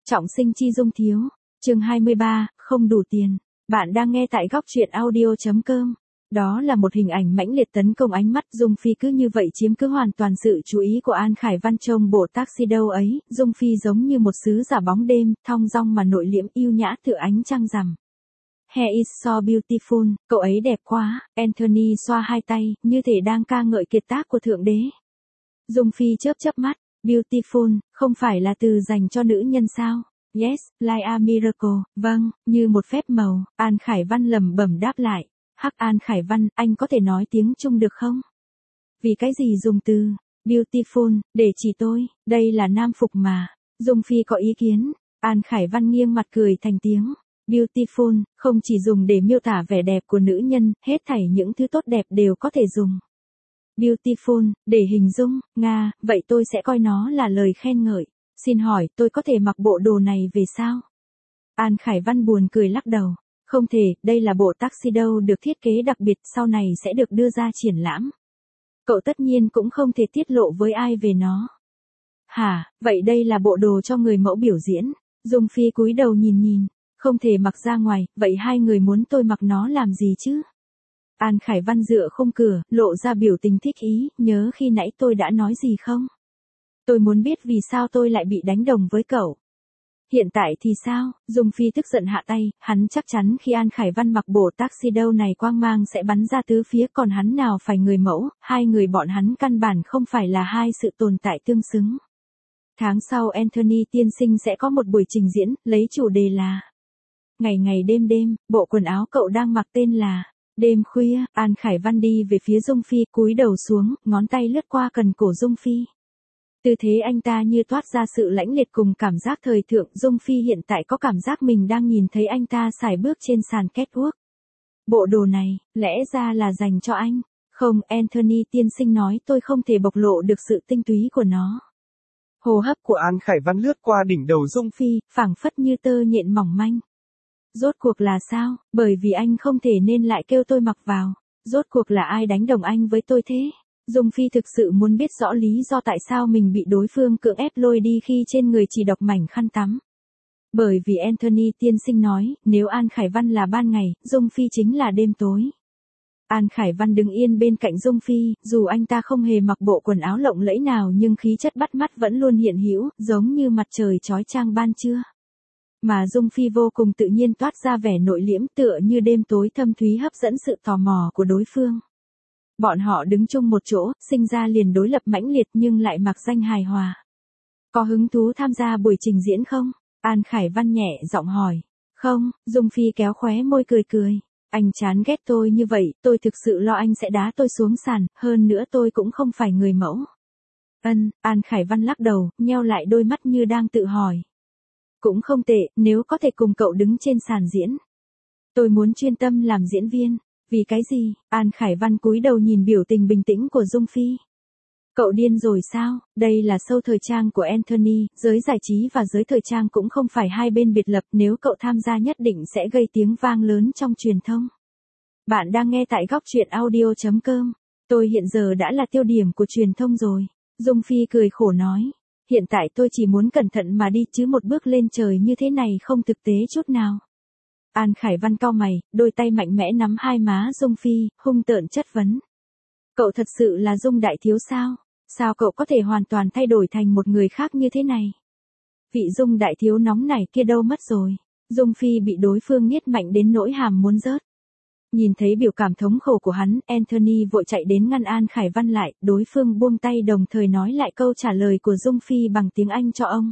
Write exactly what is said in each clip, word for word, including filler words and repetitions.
Trọng sinh chi dung thiếu. Chương hai mươi ba, không đủ tiền. Bạn đang nghe tại góc truyện audio chấm com. Đó là một hình ảnh mãnh liệt tấn công ánh mắt. Dung Phi cứ như vậy chiếm cứ hoàn toàn sự chú ý của An Khải Văn. Trông bộ taxi đâu ấy, Dung Phi giống như một sứ giả bóng đêm, thong dong mà nội liễm, yêu nhã tựa ánh trăng rằm. Hair is so beautiful, cậu ấy đẹp quá. Anthony xoa hai tay, như thể đang ca ngợi kiệt tác của thượng đế. Dung Phi chớp chớp mắt. Beautiful, không phải là từ dành cho nữ nhân sao? Yes, like a miracle, vâng, như một phép màu. An Khải Văn lẩm bẩm đáp lại. Hắc An Khải Văn, anh có thể nói tiếng Trung được không? Vì cái gì dùng từ beautiful để chỉ tôi, đây là nam phục mà. Dung Phi có ý kiến. An Khải Văn nghiêng mặt cười thành tiếng. Beautiful, không chỉ dùng để miêu tả vẻ đẹp của nữ nhân, hết thảy những thứ tốt đẹp đều có thể dùng. Beautiful, để hình dung, Nga, vậy tôi sẽ coi nó là lời khen ngợi. Xin hỏi, tôi có thể mặc bộ đồ này về sao? An Khải Văn buồn cười lắc đầu. Không thể, đây là bộ tuxedo được thiết kế đặc biệt, sau này sẽ được đưa ra triển lãm. Cậu tất nhiên cũng không thể tiết lộ với ai về nó. Hả, vậy đây là bộ đồ cho người mẫu biểu diễn. Dung Phi cúi đầu nhìn nhìn. Không thể mặc ra ngoài, vậy hai người muốn tôi mặc nó làm gì chứ? An Khải Văn dựa khung cửa, lộ ra biểu tình thích ý, nhớ khi nãy tôi đã nói gì không? Tôi muốn biết vì sao tôi lại bị đánh đồng với cậu. Hiện tại thì sao? Dung Phi tức giận hạ tay, hắn chắc chắn khi An Khải Văn mặc bộ tuxedo này quang mang sẽ bắn ra tứ phía, còn hắn nào phải người mẫu, hai người bọn hắn căn bản không phải là hai sự tồn tại tương xứng. Tháng sau Anthony tiên sinh sẽ có một buổi trình diễn, lấy chủ đề là Ngày ngày đêm đêm, bộ quần áo cậu đang mặc tên là Đêm khuya. An Khải Văn đi về phía Dung Phi, cúi đầu xuống, ngón tay lướt qua cần cổ Dung Phi. Tư thế anh ta như toát ra sự lãnh liệt cùng cảm giác thời thượng. Dung Phi hiện tại có cảm giác mình đang nhìn thấy anh ta sải bước trên sàn catwalk. Bộ đồ này, lẽ ra là dành cho anh. Không, Anthony tiên sinh nói tôi không thể bộc lộ được sự tinh túy của nó. Hô hấp của An Khải Văn lướt qua đỉnh đầu Dung Phi, phảng phất như tơ nhện mỏng manh. Rốt cuộc là sao? Bởi vì anh không thể nên lại kêu tôi mặc vào. Rốt cuộc là ai đánh đồng anh với tôi thế? Dung Phi thực sự muốn biết rõ lý do tại sao mình bị đối phương cưỡng ép lôi đi khi trên người chỉ độc mảnh khăn tắm. Bởi vì Anthony tiên sinh nói, nếu An Khải Văn là ban ngày, Dung Phi chính là đêm tối. An Khải Văn đứng yên bên cạnh Dung Phi, dù anh ta không hề mặc bộ quần áo lộng lẫy nào nhưng khí chất bắt mắt vẫn luôn hiện hữu, giống như mặt trời chói chang ban trưa. Mà Dung Phi vô cùng tự nhiên toát ra vẻ nội liễm, tựa như đêm tối thâm thúy hấp dẫn sự tò mò của đối phương. Bọn họ đứng chung một chỗ, sinh ra liền đối lập mãnh liệt nhưng lại mặc danh hài hòa. Có hứng thú tham gia buổi trình diễn không? An Khải Văn nhẹ giọng hỏi. Không, Dung Phi kéo khóe môi cười cười. Anh chán ghét tôi như vậy, tôi thực sự lo anh sẽ đá tôi xuống sàn, hơn nữa tôi cũng không phải người mẫu. Ân, An Khải Văn lắc đầu, nheo lại đôi mắt như đang tự hỏi. Cũng không tệ, nếu có thể cùng cậu đứng trên sàn diễn. Tôi muốn chuyên tâm làm diễn viên. Vì cái gì? An Khải Văn cúi đầu nhìn biểu tình bình tĩnh của Dung Phi. Cậu điên rồi sao? Đây là show thời trang của Anthony, giới giải trí và giới thời trang cũng không phải hai bên biệt lập, nếu cậu tham gia nhất định sẽ gây tiếng vang lớn trong truyền thông. Bạn đang nghe tại góc truyện audio chấm com. Tôi hiện giờ đã là tiêu điểm của truyền thông rồi. Dung Phi cười khổ nói. Hiện tại tôi chỉ muốn cẩn thận mà đi chứ một bước lên trời như thế này không thực tế chút nào. An Khải Văn cau mày, đôi tay mạnh mẽ nắm hai má Dung Phi, hung tợn chất vấn. Cậu thật sự là Dung đại thiếu sao? Sao cậu có thể hoàn toàn thay đổi thành một người khác như thế này? Vị Dung đại thiếu nóng này kia đâu mất rồi? Dung Phi bị đối phương niết mạnh đến nỗi hàm muốn rớt. Nhìn thấy biểu cảm thống khổ của hắn, Anthony vội chạy đến ngăn An Khải Văn lại, đối phương buông tay đồng thời nói lại câu trả lời của Dung Phi bằng tiếng Anh cho ông.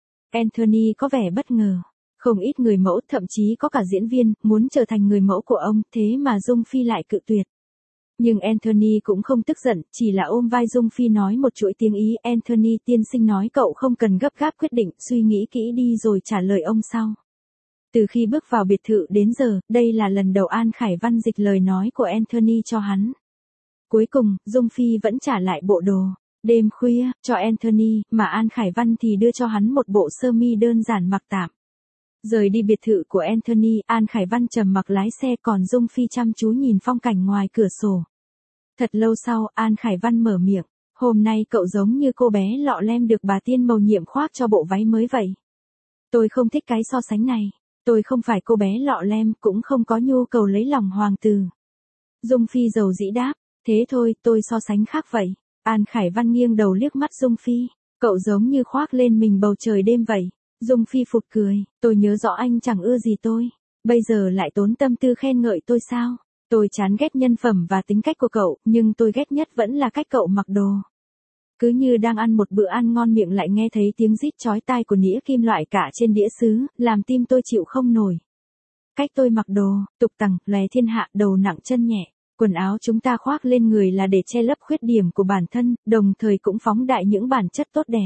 Anthony có vẻ bất ngờ. Không ít người mẫu, thậm chí có cả diễn viên, muốn trở thành người mẫu của ông, thế mà Dung Phi lại cự tuyệt. Nhưng Anthony cũng không tức giận, chỉ là ôm vai Dung Phi nói một chuỗi tiếng Ý. Anthony tiên sinh nói cậu không cần gấp gáp quyết định, suy nghĩ kỹ đi rồi trả lời ông sau. Từ khi bước vào biệt thự đến giờ, đây là lần đầu An Khải Văn dịch lời nói của Anthony cho hắn. Cuối cùng, Dung Phi vẫn trả lại bộ đồ đêm khuya cho Anthony, mà An Khải Văn thì đưa cho hắn một bộ sơ mi đơn giản mặc tạm. Rời đi biệt thự của Anthony, An Khải Văn trầm mặc lái xe, còn Dung Phi chăm chú nhìn phong cảnh ngoài cửa sổ. Thật lâu sau, An Khải Văn mở miệng. Hôm nay cậu giống như cô bé lọ lem được bà tiên mầu nhiệm khoác cho bộ váy mới vậy. Tôi không thích cái so sánh này. Tôi không phải cô bé lọ lem, cũng không có nhu cầu lấy lòng hoàng tử. Dung Phi dầu dĩ đáp, thế thôi, tôi so sánh khác vậy. An Khải Văn nghiêng đầu liếc mắt Dung Phi, cậu giống như khoác lên mình bầu trời đêm vậy. Dung Phi phụt cười, tôi nhớ rõ anh chẳng ưa gì tôi, bây giờ lại tốn tâm tư khen ngợi tôi sao? Tôi chán ghét nhân phẩm và tính cách của cậu, nhưng tôi ghét nhất vẫn là cách cậu mặc đồ. Cứ như đang ăn một bữa ăn ngon miệng lại nghe thấy tiếng rít chói tai của nĩa kim loại cả trên đĩa sứ, làm tim tôi chịu không nổi. Cách tôi mặc đồ, tục tằng, lòe thiên hạ, đầu nặng chân nhẹ. Quần áo chúng ta khoác lên người là để che lấp khuyết điểm của bản thân, đồng thời cũng phóng đại những bản chất tốt đẹp.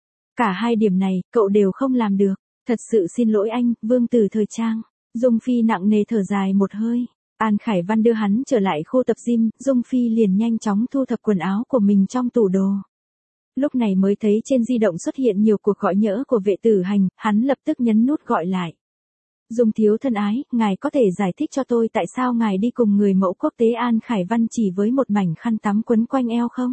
Cả hai điểm này, cậu đều không làm được. Thật sự xin lỗi anh, vương tử thời trang. Dung Phi nặng nề thở dài một hơi. An Khải Văn đưa hắn trở lại khu tập gym, Dung Phi liền nhanh chóng thu thập quần áo của mình trong tủ đồ. Lúc này mới thấy trên di động xuất hiện nhiều cuộc gọi nhỡ của vệ tử hành, hắn lập tức nhấn nút gọi lại. Dung thiếu thân ái, ngài có thể giải thích cho tôi tại sao ngài đi cùng người mẫu quốc tế An Khải Văn chỉ với một mảnh khăn tắm quấn quanh eo không?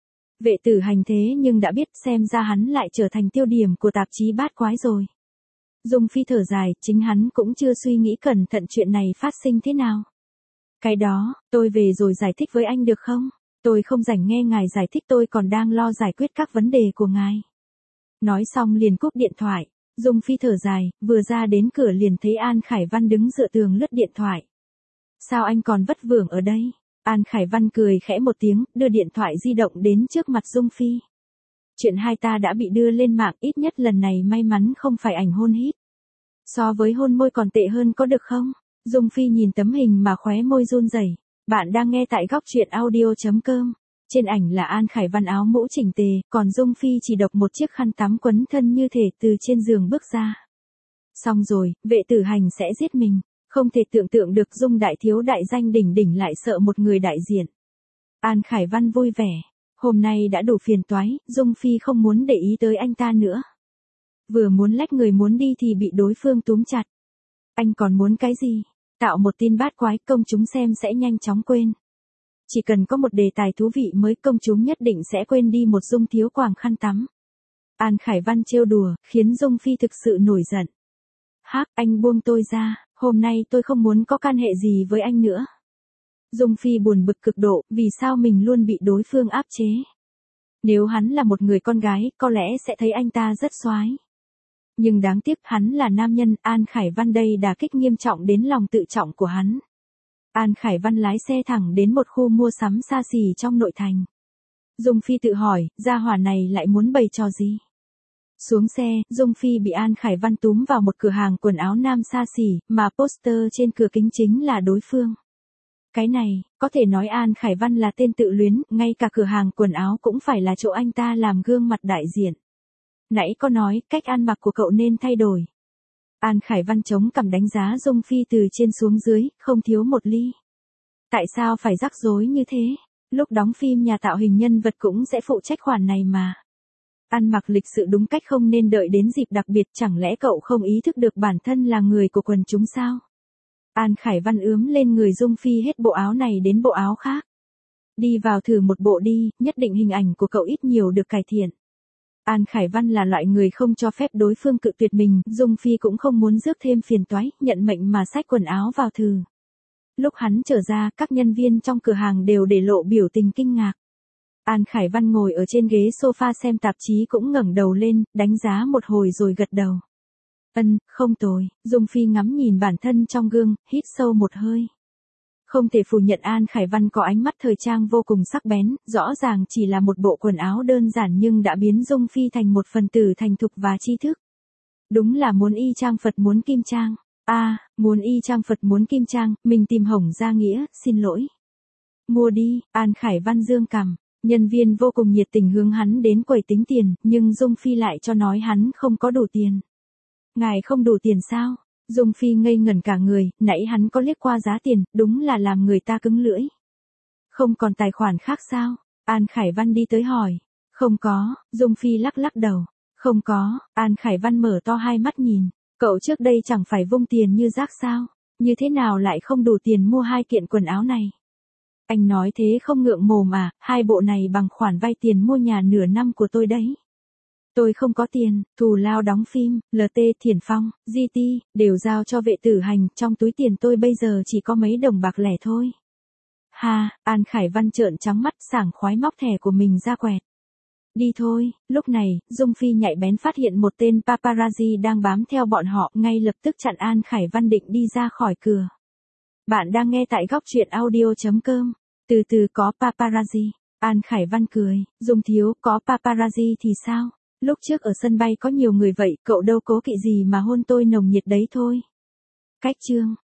Vệ tử hành thế nhưng đã biết, xem ra hắn lại trở thành tiêu điểm của tạp chí bát quái rồi. Dung Phi thở dài, chính hắn cũng chưa suy nghĩ cẩn thận chuyện này phát sinh thế nào. Cái đó, tôi về rồi giải thích với anh được không? Tôi không rảnh nghe ngài giải thích, tôi còn đang lo giải quyết các vấn đề của ngài. Nói xong liền cúp điện thoại. Dung Phi thở dài, vừa ra đến cửa liền thấy An Khải Văn đứng dựa tường lướt điện thoại. Sao anh còn vất vưởng ở đây? An Khải Văn cười khẽ một tiếng, đưa điện thoại di động đến trước mặt Dung Phi. Chuyện hai ta đã bị đưa lên mạng, ít nhất lần này may mắn không phải ảnh hôn hít. So với hôn môi còn tệ hơn có được không? Dung Phi nhìn tấm hình mà khóe môi run rẩy. Bạn đang nghe tại góc truyện audio chấm com. Trên ảnh là An Khải Văn áo mũ chỉnh tề, còn Dung Phi chỉ độc một chiếc khăn tắm quấn thân như thể từ trên giường bước ra. Xong rồi, vệ tử hành sẽ giết mình. Không thể tưởng tượng được Dung đại thiếu đại danh đỉnh đỉnh lại sợ một người đại diện. An Khải Văn vui vẻ. Hôm nay đã đủ phiền toái, Dung Phi không muốn để ý tới anh ta nữa. Vừa muốn lách người muốn đi thì bị đối phương túm chặt. Anh còn muốn cái gì? Tạo một tin bát quái, công chúng xem sẽ nhanh chóng quên. Chỉ cần có một đề tài thú vị mới, công chúng nhất định sẽ quên đi một Dung thiếu quàng khăn tắm. An Khải Văn trêu đùa, khiến Dung Phi thực sự nổi giận. Hắc, anh buông tôi ra, hôm nay tôi không muốn có can hệ gì với anh nữa. Dung Phi buồn bực cực độ, vì sao mình luôn bị đối phương áp chế. Nếu hắn là một người con gái, có lẽ sẽ thấy anh ta rất xoái. Nhưng đáng tiếc hắn là nam nhân, An Khải Văn đây đả kích nghiêm trọng đến lòng tự trọng của hắn. An Khải Văn lái xe thẳng đến một khu mua sắm xa xỉ trong nội thành. Dung Phi tự hỏi, gia hỏa này lại muốn bày trò gì? Xuống xe, Dung Phi bị An Khải Văn túm vào một cửa hàng quần áo nam xa xỉ, mà poster trên cửa kính chính là đối phương. Cái này, có thể nói An Khải Văn là tên tự luyến, ngay cả cửa hàng quần áo cũng phải là chỗ anh ta làm gương mặt đại diện. Nãy có nói, cách ăn mặc của cậu nên thay đổi. An Khải Văn chống cằm đánh giá Dung Phi từ trên xuống dưới, không thiếu một ly. Tại sao phải rắc rối như thế? Lúc đóng phim nhà tạo hình nhân vật cũng sẽ phụ trách khoản này mà. Ăn mặc lịch sự đúng cách không nên đợi đến dịp đặc biệt, chẳng lẽ cậu không ý thức được bản thân là người của quần chúng sao? An Khải Văn ướm lên người Dung Phi hết bộ áo này đến bộ áo khác. Đi vào thử một bộ đi, nhất định hình ảnh của cậu ít nhiều được cải thiện. An Khải Văn là loại người không cho phép đối phương cự tuyệt mình, Dung Phi cũng không muốn rước thêm phiền toái, nhận mệnh mà xách quần áo vào thử. Lúc hắn trở ra, các nhân viên trong cửa hàng đều để lộ biểu tình kinh ngạc. An Khải Văn ngồi ở trên ghế sofa xem tạp chí cũng ngẩng đầu lên, đánh giá một hồi rồi gật đầu. Ân, không tồi. Dung Phi ngắm nhìn bản thân trong gương, hít sâu một hơi. Không thể phủ nhận An Khải Văn có ánh mắt thời trang vô cùng sắc bén, rõ ràng chỉ là một bộ quần áo đơn giản nhưng đã biến Dung Phi thành một phần tử thành thục và tri thức. Đúng là muốn y chang Phật muốn kim trang. A, à, muốn y chang Phật muốn kim trang, mình tìm Hồng Gia Nghĩa, xin lỗi. Mua đi, An Khải Văn dương cằm. Nhân viên vô cùng nhiệt tình hướng hắn đến quầy tính tiền, nhưng Dung Phi lại cho nói hắn không có đủ tiền. Ngài không đủ tiền sao? Dung Phi ngây ngẩn cả người, nãy hắn có liếc qua giá tiền, đúng là làm người ta cứng lưỡi. Không còn tài khoản khác sao? An Khải Văn đi tới hỏi. Không có, Dung Phi lắc lắc đầu. Không có, An Khải Văn mở to hai mắt nhìn. Cậu trước đây chẳng phải vung tiền như rác sao? Như thế nào lại không đủ tiền mua hai kiện quần áo này? Anh nói thế không ngượng mồm à, hai bộ này bằng khoản vay tiền mua nhà nửa năm của tôi đấy. Tôi không có tiền, thù lao đóng phim, lờ tê Thiển Phong, giê tê, đều giao cho vệ tử hành, trong túi tiền tôi bây giờ chỉ có mấy đồng bạc lẻ thôi. Ha, An Khải Văn trợn trắng mắt sảng khoái móc thẻ của mình ra quẹt. Đi thôi, lúc này, Dung Phi nhạy bén phát hiện một tên paparazzi đang bám theo bọn họ, ngay lập tức chặn An Khải Văn định đi ra khỏi cửa. Bạn đang nghe tại góc truyện audio.com. Từ từ có paparazzi. An Khải Văn cười, Dung thiếu, có paparazzi thì sao? Lúc trước ở sân bay có nhiều người vậy, cậu đâu cố kỵ gì mà hôn tôi nồng nhiệt đấy thôi. Cách chương.